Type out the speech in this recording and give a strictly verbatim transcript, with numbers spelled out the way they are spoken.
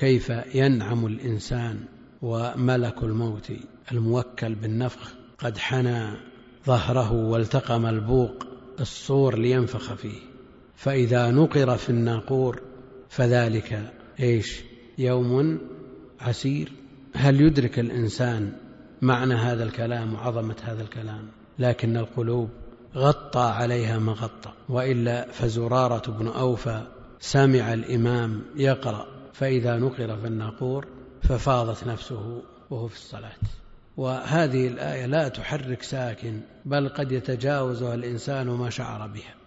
كيف ينعم الإنسان وملك الموت الموكل بالنفخ قد حنى ظهره والتقم البوق الصور لينفخ فيه، فإذا نقر في الناقور فذلك إيش؟ يوم عسير. هل يدرك الإنسان معنى هذا الكلام وعظمة هذا الكلام؟ لكن القلوب غطى عليها ما غطى، وإلا فزرارة بن أوفى سمع الإمام يقرأ فإذا نقر في الناقور ففاضت نفسه وهو في الصلاة. وهذه الآية لا تحرك ساكن، بل قد يتجاوزها الإنسان ما شعر بها.